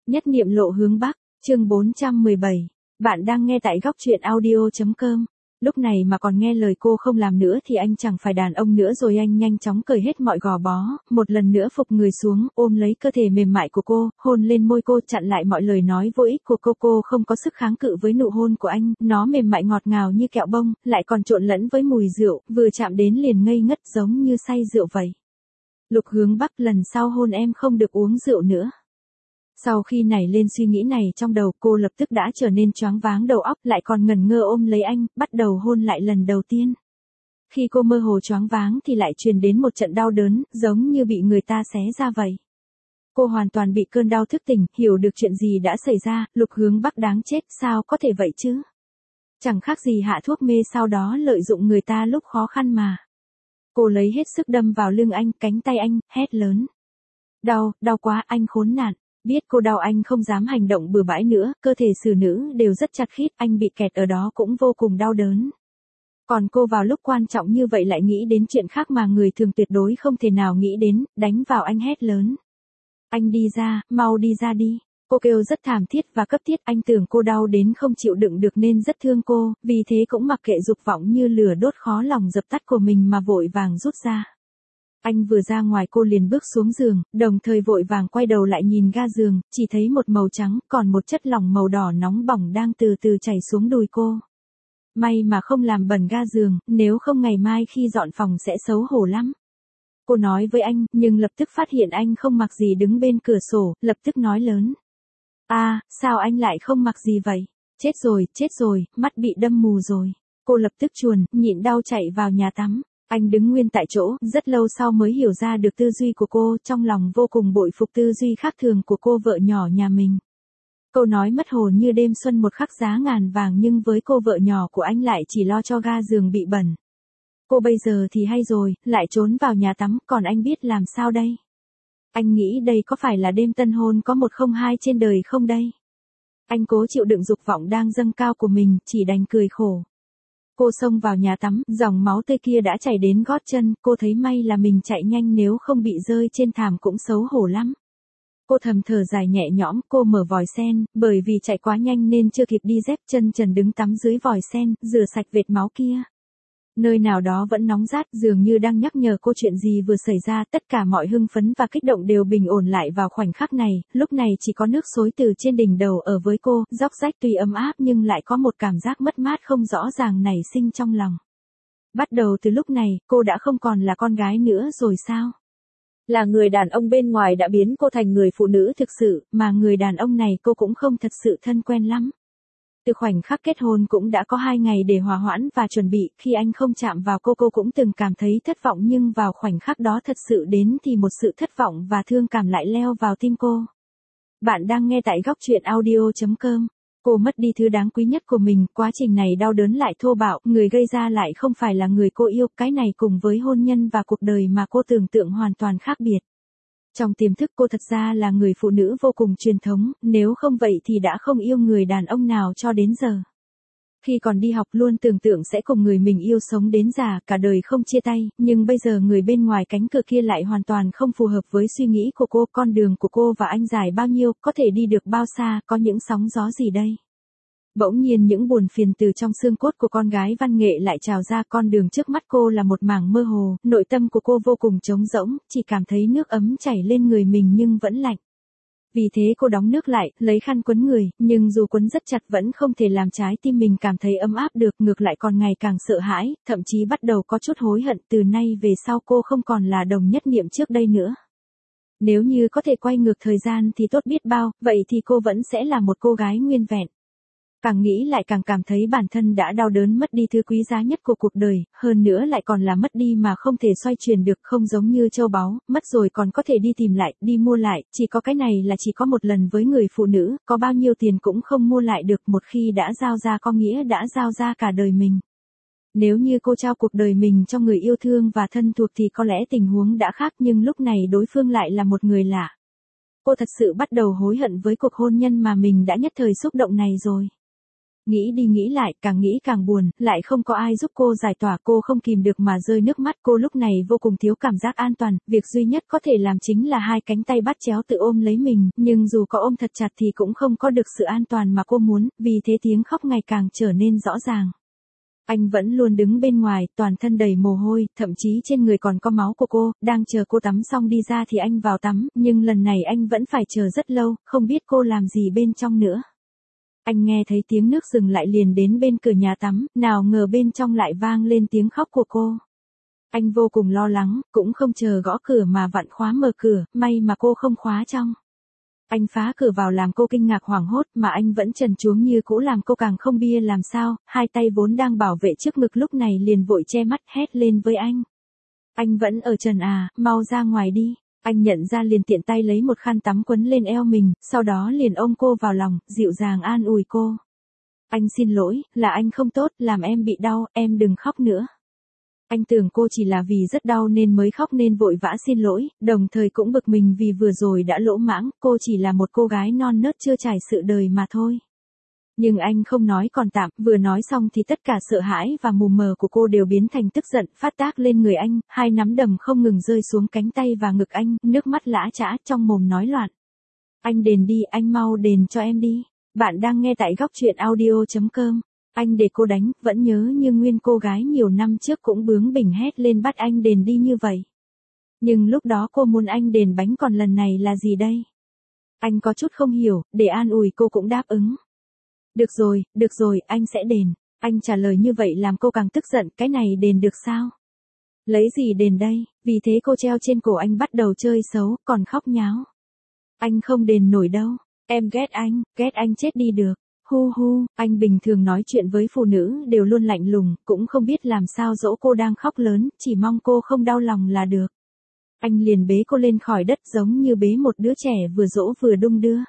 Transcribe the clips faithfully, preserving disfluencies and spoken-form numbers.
Nhất niệm lộ hướng Bắc, chương bốn trăm mười bảy. Bạn đang nghe tại góc truyện audio.com. Lúc này mà còn nghe lời cô không làm nữa thì anh chẳng phải đàn ông nữa rồi. Anh nhanh chóng cởi hết mọi gò bó, một lần nữa phục người xuống, ôm lấy cơ thể mềm mại của cô, hôn lên môi cô, chặn lại mọi lời nói vô ích của cô. Cô không có sức kháng cự với nụ hôn của anh, nó mềm mại ngọt ngào như kẹo bông, lại còn trộn lẫn với mùi rượu, vừa chạm đến liền ngây ngất giống như say rượu vậy. Lục Hướng Bắc, lần sau hôn em không được uống rượu nữa. Sau khi nảy lên suy nghĩ này trong đầu, cô lập tức đã trở nên choáng váng đầu óc, lại còn ngẩn ngơ ôm lấy anh, bắt đầu hôn lại lần đầu tiên. Khi cô mơ hồ choáng váng thì lại truyền đến một trận đau đớn, giống như bị người ta xé ra vậy. Cô hoàn toàn bị cơn đau thức tỉnh, hiểu được chuyện gì đã xảy ra. Lục Hướng Bắc đáng chết, sao có thể vậy chứ? Chẳng khác gì hạ thuốc mê sau đó lợi dụng người ta lúc khó khăn mà. Cô lấy hết sức đâm vào lưng anh, cánh tay anh, hét lớn. Đau, đau quá, anh khốn nạn. Biết cô đau anh không dám hành động bừa bãi nữa, cơ thể xử nữ đều rất chặt khít, anh bị kẹt ở đó cũng vô cùng đau đớn. Còn cô vào lúc quan trọng như vậy lại nghĩ đến chuyện khác mà người thường tuyệt đối không thể nào nghĩ đến, đánh vào anh hét lớn. Anh đi ra, mau đi ra đi. Cô kêu rất thảm thiết và cấp thiết, anh tưởng cô đau đến không chịu đựng được nên rất thương cô, vì thế cũng mặc kệ dục vọng như lửa đốt khó lòng dập tắt của mình mà vội vàng rút ra. Anh vừa ra ngoài cô liền bước xuống giường, đồng thời vội vàng quay đầu lại nhìn ga giường, chỉ thấy một màu trắng, còn một chất lỏng màu đỏ nóng bỏng đang từ từ chảy xuống đùi cô. May mà không làm bẩn ga giường, nếu không ngày mai khi dọn phòng sẽ xấu hổ lắm. Cô nói với anh, nhưng lập tức phát hiện anh không mặc gì đứng bên cửa sổ, lập tức nói lớn. À, sao anh lại không mặc gì vậy? Chết rồi, chết rồi, mắt bị đâm mù rồi. Cô lập tức chuồn, nhịn đau chạy vào nhà tắm. Anh đứng nguyên tại chỗ, rất lâu sau mới hiểu ra được tư duy của cô, trong lòng vô cùng bội phục tư duy khác thường của cô vợ nhỏ nhà mình. Câu nói mất hồn như đêm xuân một khắc giá ngàn vàng, nhưng với cô vợ nhỏ của anh lại chỉ lo cho ga giường bị bẩn. Cô bây giờ thì hay rồi, lại trốn vào nhà tắm, còn anh biết làm sao đây? Anh nghĩ đây có phải là đêm tân hôn có một không hai trên đời không đây? Anh cố chịu đựng dục vọng đang dâng cao của mình, chỉ đành cười khổ. Cô xông vào nhà tắm, dòng máu tươi kia đã chảy đến gót chân, cô thấy may là mình chạy nhanh, nếu không bị rơi trên thảm cũng xấu hổ lắm. Cô thầm thở dài nhẹ nhõm, cô mở vòi sen, bởi vì chạy quá nhanh nên chưa kịp đi dép, chân trần đứng tắm dưới vòi sen, rửa sạch vệt máu kia. Nơi nào đó vẫn nóng rát, dường như đang nhắc nhở cô chuyện gì vừa xảy ra, tất cả mọi hưng phấn và kích động đều bình ổn lại vào khoảnh khắc này, lúc này chỉ có nước xối từ trên đỉnh đầu ở với cô, róc rách tuy ấm áp nhưng lại có một cảm giác mất mát không rõ ràng nảy sinh trong lòng. Bắt đầu từ lúc này, cô đã không còn là con gái nữa rồi sao? Là người đàn ông bên ngoài đã biến cô thành người phụ nữ thực sự, mà người đàn ông này cô cũng không thật sự thân quen lắm. Từ khoảnh khắc kết hôn cũng đã có hai ngày để hòa hoãn và chuẩn bị, khi anh không chạm vào cô cô cũng từng cảm thấy thất vọng, nhưng vào khoảnh khắc đó thật sự đến thì một sự thất vọng và thương cảm lại leo vào tim cô. Bạn đang nghe tại góc truyện audio.com. Cô mất đi thứ đáng quý nhất của mình, quá trình này đau đớn lại thô bạo, người gây ra lại không phải là người cô yêu, cái này cùng với hôn nhân và cuộc đời mà cô tưởng tượng hoàn toàn khác biệt. Trong tiềm thức cô thật ra là người phụ nữ vô cùng truyền thống, nếu không vậy thì đã không yêu người đàn ông nào cho đến giờ. Khi còn đi học luôn tưởng tượng sẽ cùng người mình yêu sống đến già, cả đời không chia tay, nhưng bây giờ người bên ngoài cánh cửa kia lại hoàn toàn không phù hợp với suy nghĩ của cô, con đường của cô và anh dài bao nhiêu, có thể đi được bao xa, có những sóng gió gì đây? Bỗng nhiên những buồn phiền từ trong xương cốt của con gái văn nghệ lại trào ra, con đường trước mắt cô là một mảng mơ hồ, nội tâm của cô vô cùng trống rỗng, chỉ cảm thấy nước ấm chảy lên người mình nhưng vẫn lạnh. Vì thế cô đóng nước lại, lấy khăn quấn người, nhưng dù quấn rất chặt vẫn không thể làm trái tim mình cảm thấy ấm áp được, ngược lại còn ngày càng sợ hãi, thậm chí bắt đầu có chút hối hận, từ nay về sau cô không còn là Đồng Nhất Niệm trước đây nữa. Nếu như có thể quay ngược thời gian thì tốt biết bao, vậy thì cô vẫn sẽ là một cô gái nguyên vẹn. Càng nghĩ lại càng cảm thấy bản thân đã đau đớn mất đi thứ quý giá nhất của cuộc đời, hơn nữa lại còn là mất đi mà không thể xoay chuyển được, không giống như châu báu, mất rồi còn có thể đi tìm lại, đi mua lại, chỉ có cái này là chỉ có một lần với người phụ nữ, có bao nhiêu tiền cũng không mua lại được, một khi đã giao ra có nghĩa đã giao ra cả đời mình. Nếu như cô trao cuộc đời mình cho người yêu thương và thân thuộc thì có lẽ tình huống đã khác, nhưng lúc này đối phương lại là một người lạ. Cô thật sự bắt đầu hối hận với cuộc hôn nhân mà mình đã nhất thời xúc động này rồi. Nghĩ đi nghĩ lại, càng nghĩ càng buồn, lại không có ai giúp cô giải tỏa, cô không kìm được mà rơi nước mắt, cô lúc này vô cùng thiếu cảm giác an toàn, việc duy nhất có thể làm chính là hai cánh tay bắt chéo tự ôm lấy mình, nhưng dù có ôm thật chặt thì cũng không có được sự an toàn mà cô muốn, vì thế tiếng khóc ngày càng trở nên rõ ràng. Anh vẫn luôn đứng bên ngoài, toàn thân đầy mồ hôi, thậm chí trên người còn có máu của cô, đang chờ cô tắm xong đi ra thì anh vào tắm, nhưng lần này anh vẫn phải chờ rất lâu, không biết cô làm gì bên trong nữa. Anh nghe thấy tiếng nước dừng lại liền đến bên cửa nhà tắm, nào ngờ bên trong lại vang lên tiếng khóc của cô. Anh vô cùng lo lắng, cũng không chờ gõ cửa mà vặn khóa mở cửa, may mà cô không khóa trong. Anh phá cửa vào làm cô kinh ngạc hoảng hốt mà anh vẫn trần truống như cũ làm cô càng không bia làm sao, hai tay vốn đang bảo vệ trước ngực lúc này liền vội che mắt hét lên với anh. Anh vẫn ở trần à, mau ra ngoài đi. Anh nhận ra liền tiện tay lấy một khăn tắm quấn lên eo mình, sau đó liền ôm cô vào lòng, dịu dàng an ủi cô. Anh xin lỗi, là anh không tốt, làm em bị đau, em đừng khóc nữa. Anh tưởng cô chỉ là vì rất đau nên mới khóc nên vội vã xin lỗi, đồng thời cũng bực mình vì vừa rồi đã lỗ mãng, cô chỉ là một cô gái non nớt chưa trải sự đời mà thôi. Nhưng anh không nói còn tạm, vừa nói xong thì tất cả sợ hãi và mù mờ của cô đều biến thành tức giận, phát tác lên người anh, hai nắm đấm không ngừng rơi xuống cánh tay và ngực anh, nước mắt lã chã trong mồm nói loạn. Anh đền đi, anh mau đền cho em đi. Bạn đang nghe tại góc truyện audio chấm com. Anh để cô đánh, vẫn nhớ như nguyên cô gái nhiều năm trước cũng bướng bỉnh hét lên bắt anh đền đi như vậy. Nhưng lúc đó cô muốn anh đền bánh còn lần này là gì đây? Anh có chút không hiểu, để an ủi cô cũng đáp ứng. Được rồi, được rồi, anh sẽ đền. Anh trả lời như vậy làm cô càng tức giận, cái này đền được sao? Lấy gì đền đây? Vì thế cô treo trên cổ anh bắt đầu chơi xấu, còn khóc nháo. Anh không đền nổi đâu, em ghét anh, ghét anh chết đi được. Hu hu, anh bình thường nói chuyện với phụ nữ đều luôn lạnh lùng, cũng không biết làm sao dỗ cô đang khóc lớn, chỉ mong cô không đau lòng là được. Anh liền bế cô lên khỏi đất giống như bế một đứa trẻ vừa dỗ vừa đung đưa.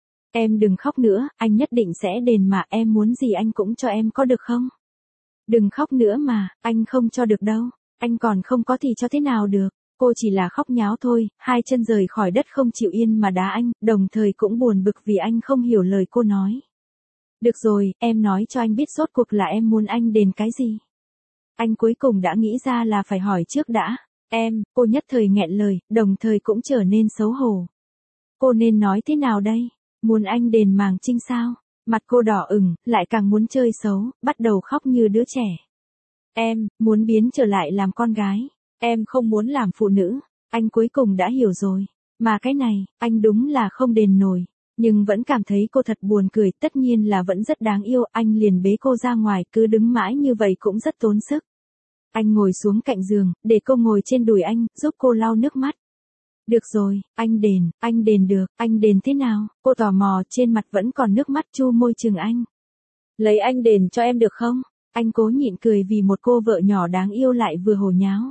Em đừng khóc nữa, anh nhất định sẽ đền mà, em muốn gì anh cũng cho em có được không? Đừng khóc nữa mà, anh không cho được đâu, anh còn không có thì cho thế nào được. Cô chỉ là khóc nháo thôi, hai chân rời khỏi đất không chịu yên mà đá anh, đồng thời cũng buồn bực vì anh không hiểu lời cô nói. Được rồi, em nói cho anh biết rốt cuộc là em muốn anh đền cái gì. Anh cuối cùng đã nghĩ ra là phải hỏi trước đã. Em, cô nhất thời nghẹn lời, đồng thời cũng trở nên xấu hổ. Cô nên nói thế nào đây? Muốn anh đền màng trinh sao? Mặt cô đỏ ửng, lại càng muốn chơi xấu, bắt đầu khóc như đứa trẻ. Em, muốn biến trở lại làm con gái. Em không muốn làm phụ nữ. Anh cuối cùng đã hiểu rồi. Mà cái này, anh đúng là không đền nổi. Nhưng vẫn cảm thấy cô thật buồn cười, tất nhiên là vẫn rất đáng yêu, anh liền bế cô ra ngoài, cứ đứng mãi như vậy cũng rất tốn sức. Anh ngồi xuống cạnh giường, để cô ngồi trên đùi anh, giúp cô lau nước mắt. Được rồi, anh đền, anh đền được, anh đền thế nào? Cô tò mò, trên mặt vẫn còn nước mắt, chu môi chừng anh. Lấy anh đền cho em được không? Anh cố nhịn cười vì một cô vợ nhỏ đáng yêu lại vừa hồ nháo.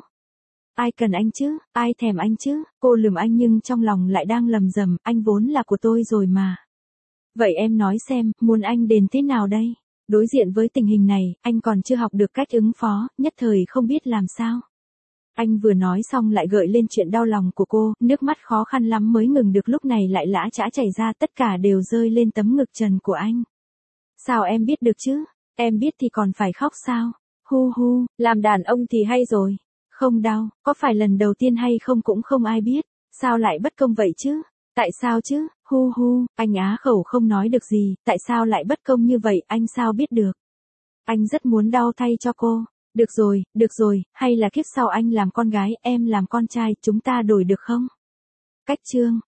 Ai cần anh chứ, ai thèm anh chứ, cô lườm anh nhưng trong lòng lại đang lầm rầm, anh vốn là của tôi rồi mà. Vậy em nói xem, muốn anh đền thế nào đây? Đối diện với tình hình này, anh còn chưa học được cách ứng phó, nhất thời không biết làm sao. Anh vừa nói xong lại gợi lên chuyện đau lòng của cô, nước mắt khó khăn lắm mới ngừng được lúc này lại lã chã chảy ra, tất cả đều rơi lên tấm ngực trần của anh. Sao em biết được chứ? Em biết thì còn phải khóc sao? Hu hu, làm đàn ông thì hay rồi. Không đau, có phải lần đầu tiên hay không cũng không ai biết. Sao lại bất công vậy chứ? Tại sao chứ? Hu hu, anh á khẩu không nói được gì, tại sao lại bất công như vậy, anh sao biết được? Anh rất muốn đau thay cho cô. Được rồi, được rồi, hay là kiếp sau anh làm con gái, em làm con trai, chúng ta đổi được không? Cách chương